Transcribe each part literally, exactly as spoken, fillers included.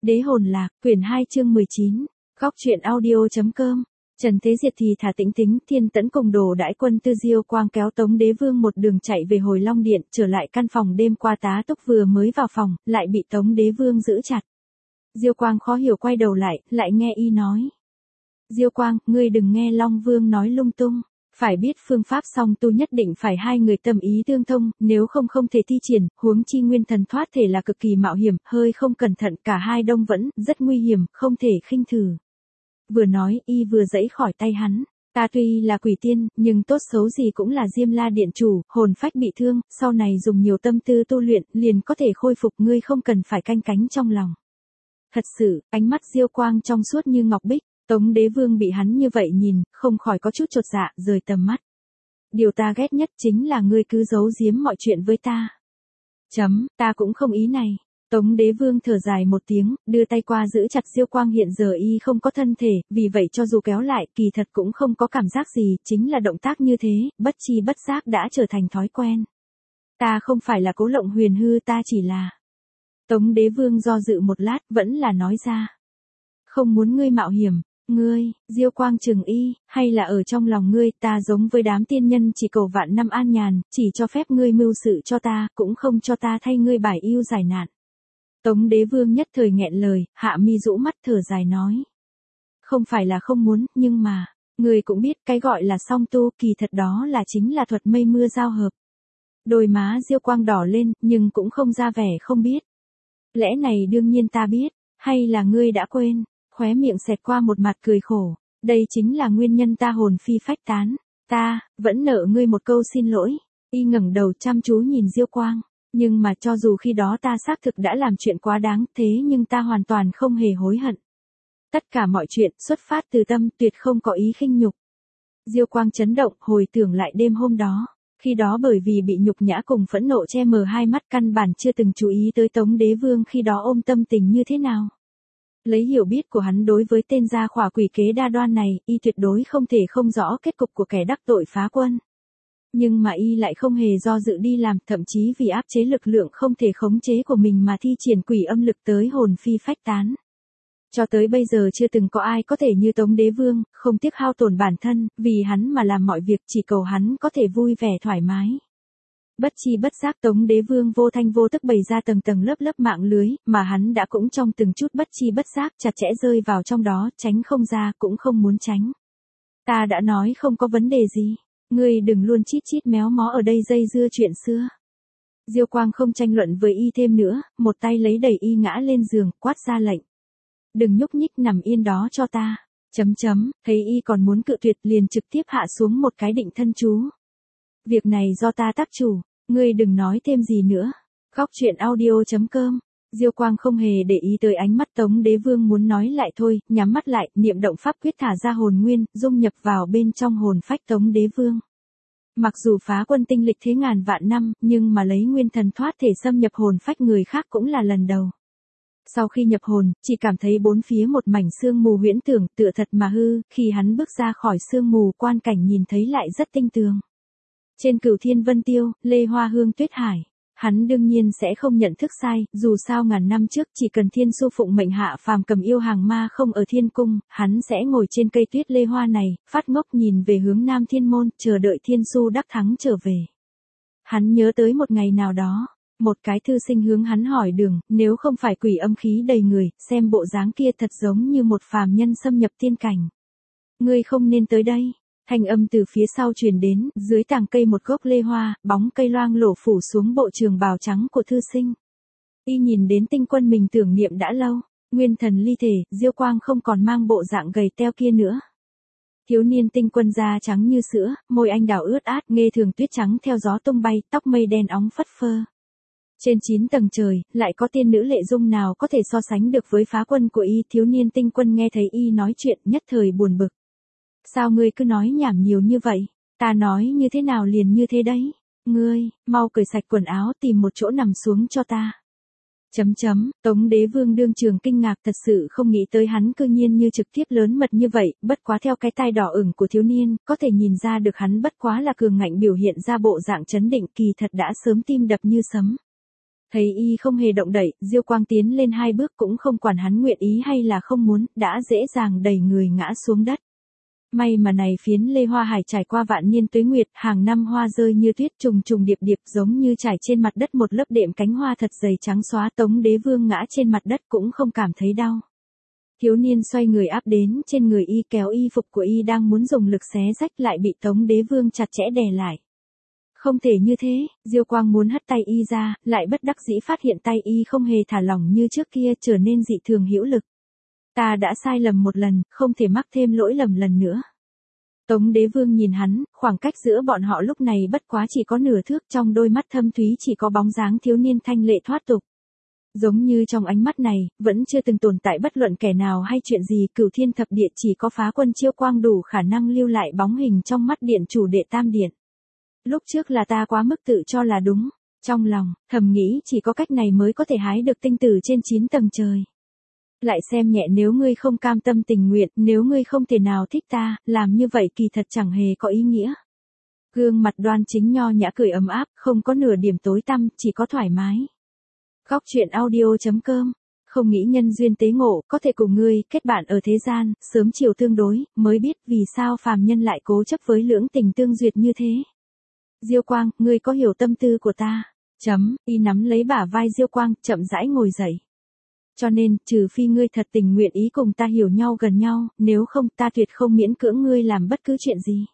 Đế hồn lạc, quyển hai chương mười chín, góc truyện audio.com. Trần Thế Diệt thì thả tĩnh tính, Thiên Tẫn cùng đồ đãi quân Tư Diêu Quang kéo Tống Đế Vương một đường chạy về Hồi Long Điện, trở lại căn phòng đêm qua Tá Túc vừa mới vào phòng, lại bị Tống Đế Vương giữ chặt. Diêu Quang khó hiểu quay đầu lại, lại nghe y nói. Diêu Quang, ngươi đừng nghe Long Vương nói lung tung. Phải biết phương pháp song tu nhất định phải hai người tâm ý tương thông, nếu không không thể thi triển, huống chi nguyên thần thoát thể là cực kỳ mạo hiểm, hơi không cẩn thận cả hai đông vẫn, rất nguy hiểm, không thể khinh thử. Vừa nói, y vừa giãy khỏi tay hắn, ta tuy là quỷ tiên, nhưng tốt xấu gì cũng là Diêm La Điện chủ, hồn phách bị thương, sau này dùng nhiều tâm tư tu luyện, liền có thể khôi phục, ngươi không cần phải canh cánh trong lòng. Thật sự, ánh mắt Diêu Quang trong suốt như ngọc bích. Tống Đế Vương bị hắn như vậy nhìn, không khỏi có chút chột dạ, rời tầm mắt. Điều ta ghét nhất chính là ngươi cứ giấu giếm mọi chuyện với ta. Chấm, ta cũng không ý này. Tống Đế Vương thở dài một tiếng, đưa tay qua giữ chặt Diêu Quang, hiện giờ y không có thân thể, vì vậy cho dù kéo lại, kỳ thật cũng không có cảm giác gì, chính là động tác như thế, bất chi bất giác đã trở thành thói quen. Ta không phải là cố lộng huyền hư, ta chỉ là... Tống Đế Vương do dự một lát, vẫn là nói ra. Không muốn ngươi mạo hiểm. Ngươi, Diêu Quang trừng y, hay là ở trong lòng ngươi, ta giống với đám tiên nhân chỉ cầu vạn năm an nhàn, chỉ cho phép ngươi mưu sự cho ta, cũng không cho ta thay ngươi bài yêu giải nạn. Tống Đế Vương nhất thời nghẹn lời, hạ mi rũ mắt thở dài nói. Không phải là không muốn, nhưng mà, ngươi cũng biết cái gọi là song tu, kỳ thật đó là chính là thuật mây mưa giao hợp. Đôi má Diêu Quang đỏ lên, nhưng cũng không ra vẻ không biết. Lẽ này đương nhiên ta biết, hay là ngươi đã quên? Khóe miệng xẹt qua một mặt cười khổ, đây chính là nguyên nhân ta hồn phi phách tán, ta, vẫn nợ ngươi một câu xin lỗi, y ngẩng đầu chăm chú nhìn Diêu Quang, nhưng mà cho dù khi đó ta xác thực đã làm chuyện quá đáng, thế nhưng ta hoàn toàn không hề hối hận. Tất cả mọi chuyện xuất phát từ tâm, tuyệt không có ý khinh nhục. Diêu Quang chấn động, hồi tưởng lại đêm hôm đó, khi đó bởi vì bị nhục nhã cùng phẫn nộ che mờ hai mắt, căn bản chưa từng chú ý tới Tống Đế Vương khi đó ôm tâm tình như thế nào. Lấy hiểu biết của hắn đối với tên gia khỏa quỷ kế đa đoan này, y tuyệt đối không thể không rõ kết cục của kẻ đắc tội phá quân. Nhưng mà y lại không hề do dự đi làm, thậm chí vì áp chế lực lượng không thể khống chế của mình mà thi triển quỷ âm lực tới hồn phi phách tán. Cho tới bây giờ chưa từng có ai có thể như Tống Đế Vương, không tiếc hao tổn bản thân, vì hắn mà làm mọi việc, chỉ cầu hắn có thể vui vẻ thoải mái. Bất chi bất giác Tống Đế Vương vô thanh vô tức bày ra tầng tầng lớp lớp mạng lưới, mà hắn đã cũng trong từng chút bất chi bất giác chặt chẽ rơi vào trong đó, tránh không ra, cũng không muốn tránh. Ta đã nói không có vấn đề gì, ngươi đừng luôn chít chít méo mó ở đây dây dưa chuyện xưa. Diêu Quang không tranh luận với y thêm nữa, một tay lấy đẩy y ngã lên giường, quát ra lệnh. Đừng nhúc nhích, nằm yên đó cho ta. Chấm chấm, thấy y còn muốn cự tuyệt liền trực tiếp hạ xuống một cái định thân chú. Việc này do ta tác chủ, ngươi đừng nói thêm gì nữa. Góc truyện audio.com. Diêu Quang không hề để ý tới ánh mắt Tống Đế Vương, muốn nói lại thôi, nhắm mắt lại, niệm động pháp quyết thả ra hồn nguyên, dung nhập vào bên trong hồn phách Tống Đế Vương. Mặc dù phá quân tinh lịch thế ngàn vạn năm, nhưng mà lấy nguyên thần thoát thể xâm nhập hồn phách người khác cũng là lần đầu. Sau khi nhập hồn, chỉ cảm thấy bốn phía một mảnh sương mù huyễn tưởng, tựa thật mà hư, khi hắn bước ra khỏi sương mù, quan cảnh nhìn thấy lại rất tinh tường. Trên Cửu Thiên Vân Tiêu, Lê Hoa Hương Tuyết Hải, hắn đương nhiên sẽ không nhận thức sai, dù sao ngàn năm trước chỉ cần Thiên Su phụng mệnh hạ phàm cầm yêu hàng ma không ở thiên cung, hắn sẽ ngồi trên cây tuyết lê hoa này, phát ngốc nhìn về hướng Nam Thiên Môn, chờ đợi Thiên Su đắc thắng trở về. Hắn nhớ tới một ngày nào đó, một cái thư sinh hướng hắn hỏi đường, nếu không phải quỷ âm khí đầy người, xem bộ dáng kia thật giống như một phàm nhân xâm nhập tiên cảnh. Ngươi không nên tới đây. Thanh âm từ phía sau truyền đến, dưới tàng cây một gốc lê hoa, bóng cây loang lổ phủ xuống bộ trường bào trắng của thư sinh. Y nhìn đến tinh quân mình tưởng niệm đã lâu, nguyên thần ly thể, Diêu Quang không còn mang bộ dạng gầy teo kia nữa. Thiếu niên tinh quân da trắng như sữa, môi anh đào ướt át, nghe thường tuyết trắng theo gió tung bay, tóc mây đen óng phất phơ. Trên chín tầng trời, lại có tiên nữ lệ dung nào có thể so sánh được với phá quân của y. Thiếu niên tinh quân nghe thấy y nói chuyện, nhất thời buồn bực. Sao ngươi cứ nói nhảm nhiều như vậy? Ta nói như thế nào liền như thế đấy. Ngươi, mau cởi sạch quần áo tìm một chỗ nằm xuống cho ta. Chấm chấm, Tống Đế Vương đương trường kinh ngạc, thật sự không nghĩ tới hắn cư nhiên như trực tiếp lớn mật như vậy, bất quá theo cái tai đỏ ửng của thiếu niên, có thể nhìn ra được hắn bất quá là cường ngạnh biểu hiện ra bộ dạng chấn định, kỳ thật đã sớm tim đập như sấm. Thấy y không hề động đậy, Diêu Quang tiến lên hai bước cũng không quản hắn nguyện ý hay là không muốn, đã dễ dàng đẩy người ngã xuống đất. May mà này phiến Lê Hoa Hải trải qua vạn niên tuế nguyệt, hàng năm hoa rơi như tuyết trùng trùng điệp điệp giống như trải trên mặt đất một lớp đệm cánh hoa thật dày trắng xóa. Tống Đế Vương ngã trên mặt đất cũng không cảm thấy đau. Thiếu niên xoay người áp đến trên người y, kéo y phục của y đang muốn dùng lực xé rách lại bị Tống Đế Vương chặt chẽ đè lại. Không thể như thế, Diêu Quang muốn hất tay y ra, lại bất đắc dĩ phát hiện tay y không hề thả lỏng như trước kia, trở nên dị thường hữu lực. Ta đã sai lầm một lần, không thể mắc thêm lỗi lầm lần nữa. Tống Đế Vương nhìn hắn, khoảng cách giữa bọn họ lúc này bất quá chỉ có nửa thước, trong đôi mắt thâm thúy chỉ có bóng dáng thiếu niên thanh lệ thoát tục. Giống như trong ánh mắt này, vẫn chưa từng tồn tại bất luận kẻ nào hay chuyện gì, cửu thiên thập địa chỉ có Phá Quân Chiêu Quang đủ khả năng lưu lại bóng hình trong mắt điện chủ đệ tam điện. Lúc trước là ta quá mức tự cho là đúng, trong lòng, thầm nghĩ chỉ có cách này mới có thể hái được tinh tử trên chín tầng trời. Lại xem nhẹ nếu ngươi không cam tâm tình nguyện, nếu ngươi không thể nào thích ta, làm như vậy kỳ thật chẳng hề có ý nghĩa. Gương mặt đoan chính nho nhã cười ấm áp, không có nửa điểm tối tăm, chỉ có thoải mái. Góc truyện audio chấm com, không nghĩ nhân duyên tế ngộ, có thể cùng ngươi kết bạn ở thế gian, sớm chiều tương đối, mới biết vì sao phàm nhân lại cố chấp với lưỡng tình tương duyệt như thế. Diêu Quang, ngươi có hiểu tâm tư của ta? Chấm, y nắm lấy bả vai Diêu Quang, chậm rãi ngồi dậy. Cho nên, trừ phi ngươi thật tình nguyện ý cùng ta hiểu nhau gần nhau, nếu không ta tuyệt không miễn cưỡng ngươi làm bất cứ chuyện gì.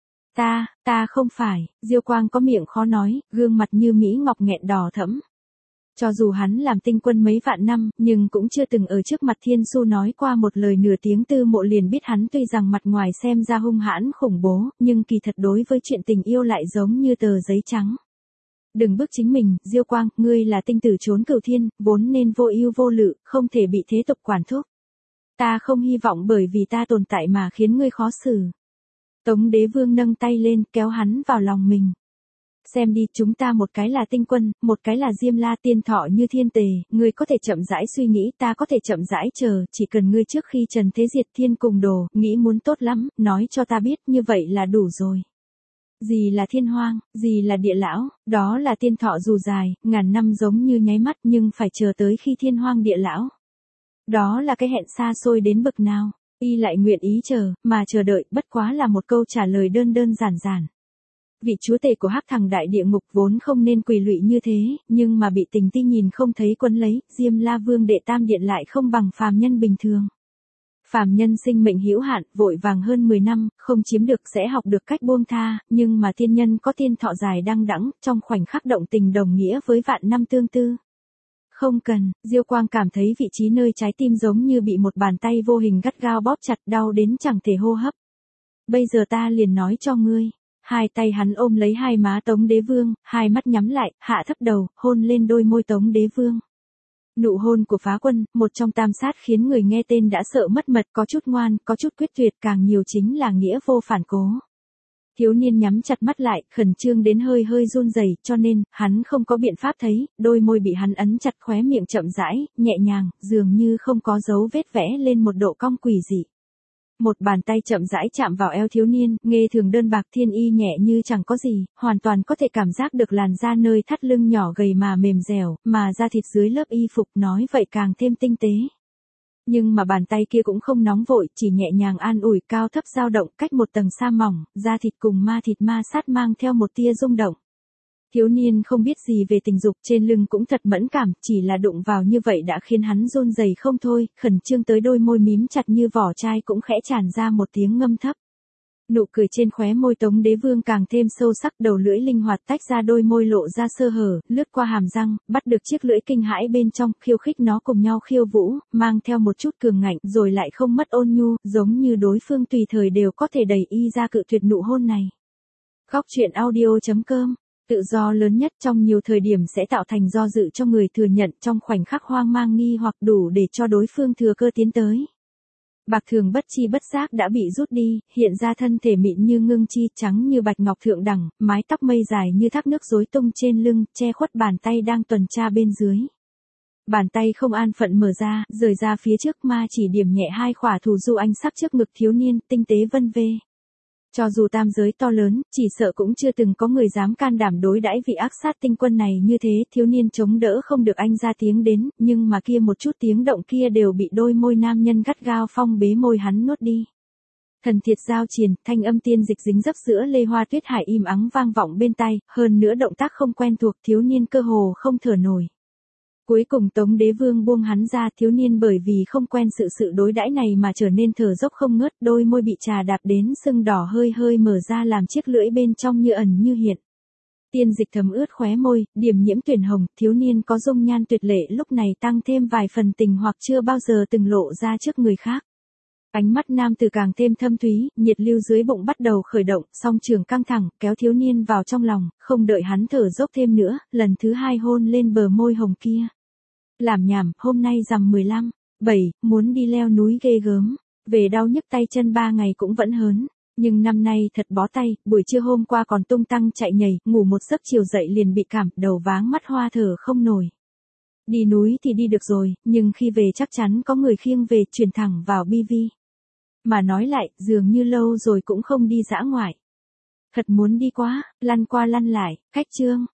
Ta, ta không phải, Diêu Quang có miệng khó nói, gương mặt như Mỹ ngọc nghẹn đỏ thẫm. Cho dù hắn làm tinh quân mấy vạn năm, nhưng cũng chưa từng ở trước mặt Thiên Su nói qua một lời nửa tiếng. Tư Mộ liền biết hắn tuy rằng mặt ngoài xem ra hung hãn khủng bố, nhưng kỳ thật đối với chuyện tình yêu lại giống như tờ giấy trắng. Đừng bức chính mình, Diêu Quang, ngươi là tinh tử trốn cửu thiên, vốn nên vô ưu vô lự, không thể bị thế tục quản thúc. Ta không hy vọng bởi vì ta tồn tại mà khiến ngươi khó xử. Tống Đế Vương nâng tay lên, kéo hắn vào lòng mình. Xem đi, chúng ta một cái là tinh quân, một cái là Diêm La tiên thọ như thiên tề, ngươi có thể chậm rãi suy nghĩ, ta có thể chậm rãi chờ, chỉ cần ngươi trước khi trần thế diệt thiên cùng đồ, nghĩ muốn tốt lắm, nói cho ta biết, như vậy là đủ rồi. Gì là thiên hoang, gì là địa lão, đó là tiên thọ dù dài, ngàn năm giống như nháy mắt nhưng phải chờ tới khi thiên hoang địa lão. Đó là cái hẹn xa xôi đến bực nào, y lại nguyện ý chờ, mà chờ đợi bất quá là một câu trả lời đơn đơn giản giản. Vị chúa tể của hắc thằng đại địa ngục vốn không nên quỳ lụy như thế, nhưng mà bị tình ti nhìn không thấy quấn lấy, Diêm La Vương đệ tam điện lại không bằng phàm nhân bình thường. Phàm nhân sinh mệnh hữu hạn, vội vàng hơn mười năm, không chiếm được sẽ học được cách buông tha, nhưng mà tiên nhân có tiên thọ dài đăng đẵng, trong khoảnh khắc động tình đồng nghĩa với vạn năm tương tư. Không cần, Diêu Quang cảm thấy vị trí nơi trái tim giống như bị một bàn tay vô hình gắt gao bóp chặt, đau đến chẳng thể hô hấp. Bây giờ ta liền nói cho ngươi. Hai tay hắn ôm lấy hai má Tống Đế Vương, hai mắt nhắm lại, hạ thấp đầu, hôn lên đôi môi Tống Đế Vương. Nụ hôn của Phá Quân, một trong tam sát khiến người nghe tên đã sợ mất mật, có chút ngoan, có chút quyết tuyệt, càng nhiều chính là nghĩa vô phản cố. Thiếu niên nhắm chặt mắt lại, khẩn trương đến hơi hơi run rẩy, cho nên, hắn không có biện pháp thấy, đôi môi bị hắn ấn chặt, khóe miệng chậm rãi, nhẹ nhàng, dường như không có dấu vết vẽ lên một độ cong quỷ dị. Một bàn tay chậm rãi chạm vào eo thiếu niên, nghe thường đơn bạc thiên y nhẹ như chẳng có gì, hoàn toàn có thể cảm giác được làn da nơi thắt lưng nhỏ gầy mà mềm dẻo, mà da thịt dưới lớp y phục nói vậy càng thêm tinh tế. Nhưng mà bàn tay kia cũng không nóng vội, chỉ nhẹ nhàng an ủi, cao thấp dao động, cách một tầng sa mỏng, da thịt cùng ma thịt ma sát mang theo một tia rung động. Thiếu niên không biết gì về tình dục, trên lưng cũng thật mẫn cảm, chỉ là đụng vào như vậy đã khiến hắn run rẩy không thôi, khẩn trương tới đôi môi mím chặt như vỏ chai cũng khẽ tràn ra một tiếng ngâm thấp. Nụ cười trên khóe môi Tống Đế Vương càng thêm sâu sắc, đầu lưỡi linh hoạt tách ra đôi môi lộ ra sơ hở, lướt qua hàm răng, bắt được chiếc lưỡi kinh hãi bên trong, khiêu khích nó cùng nhau khiêu vũ, mang theo một chút cường ngạnh, rồi lại không mất ôn nhu, giống như đối phương tùy thời đều có thể đẩy y ra cự tuyệt nụ hôn này. Góc truyện audio chấm com. Tự do lớn nhất trong nhiều thời điểm sẽ tạo thành do dự cho người thừa nhận, trong khoảnh khắc hoang mang nghi hoặc đủ để cho đối phương thừa cơ tiến tới. Bạc thường bất chi bất giác đã bị rút đi, hiện ra thân thể mịn như ngưng chi, trắng như bạch ngọc thượng đẳng, mái tóc mây dài như thác nước rối tung trên lưng, che khuất bàn tay đang tuần tra bên dưới. Bàn tay không an phận mở ra, rời ra phía trước, ma chỉ điểm nhẹ hai khỏa thủ du anh sắc trước ngực thiếu niên, tinh tế vân vê. Cho dù tam giới to lớn, chỉ sợ cũng chưa từng có người dám can đảm đối đãi vị ác sát tinh quân này như thế, thiếu niên chống đỡ không được anh ra tiếng đến, nhưng mà kia một chút tiếng động kia đều bị đôi môi nam nhân gắt gao phong bế môi hắn nuốt đi. Thần thiệt giao triền, thanh âm tiên dịch dính dấp giữa lê hoa tuyết hải im ắng vang vọng bên tai, hơn nữa động tác không quen thuộc, thiếu niên cơ hồ không thở nổi. Cuối cùng Tống Đế Vương buông hắn ra, thiếu niên bởi vì không quen sự sự đối đãi này mà trở nên thở dốc không ngớt, đôi môi bị trà đạp đến sưng đỏ hơi hơi mở ra làm chiếc lưỡi bên trong như ẩn như hiện. Tiên dịch thấm ướt khóe môi, điểm nhiễm tuyển hồng, thiếu niên có dung nhan tuyệt lệ lúc này tăng thêm vài phần tình hoặc chưa bao giờ từng lộ ra trước người khác. Ánh mắt nam tử càng thêm thâm thúy, nhiệt lưu dưới bụng bắt đầu khởi động, song trường căng thẳng, kéo thiếu niên vào trong lòng, không đợi hắn thở dốc thêm nữa, lần thứ hai hôn lên bờ môi hồng kia. Làm nhảm, hôm nay rằm mười lăm, bảy, muốn đi leo núi ghê gớm, về đau nhức tay chân ba ngày cũng vẫn hớn, nhưng năm nay thật bó tay, buổi trưa hôm qua còn tung tăng chạy nhảy, ngủ một giấc chiều dậy liền bị cảm, đầu váng mắt hoa thở không nổi. Đi núi thì đi được rồi, nhưng khi về chắc chắn có người khiêng về, chuyển thẳng vào bi vi. Mà nói lại, dường như lâu rồi cũng không đi dã ngoại. Thật muốn đi quá, lăn qua lăn lại, cách chương.